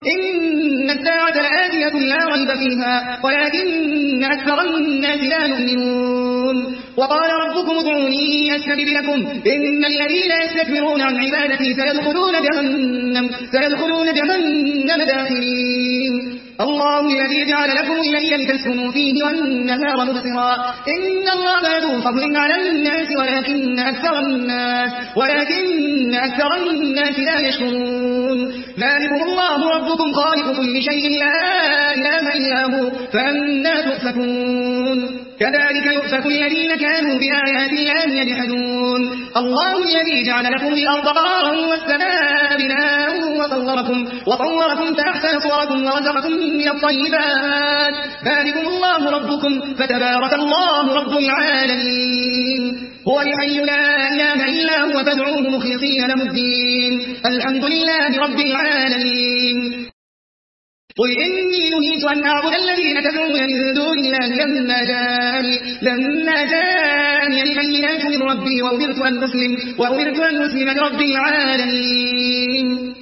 إن الساعة لآتية لا ريب فيها ولكن أكثر الناس لا يؤمنون وقال ربكم ادعوني أستجب لكم إن الذين يستكبرون عن عبادتي سيدخلون جهنم داخرين الله الذي جعل لكم الليل لتسكنوا فيه والنهار مبصرا إن الله ذو فضل على الناس ولكن أكثر الناس لا يشكرون ذلكم الله ربكم خالق كل شيء لا إله إلا هو فأنى تؤفكون كذلك يؤفك الذين كانوا بآيات الله يجحدون الله الذي جعل لكم الأرض قرارا والسماء بناء وطوركم فأحسن صوركم ورزقكم من الطيبات ذلكم الله ربكم فتبارك الله رب العالمين هو الحي لا إله إلا هو فادعوه مخلصين له الدين الحمد لله رب العالمين قل إني نهيت أن أعبد الذين تدعون من دون الله لما جاءني البينات من ربي وأمرت أن أسلم لرب العالمين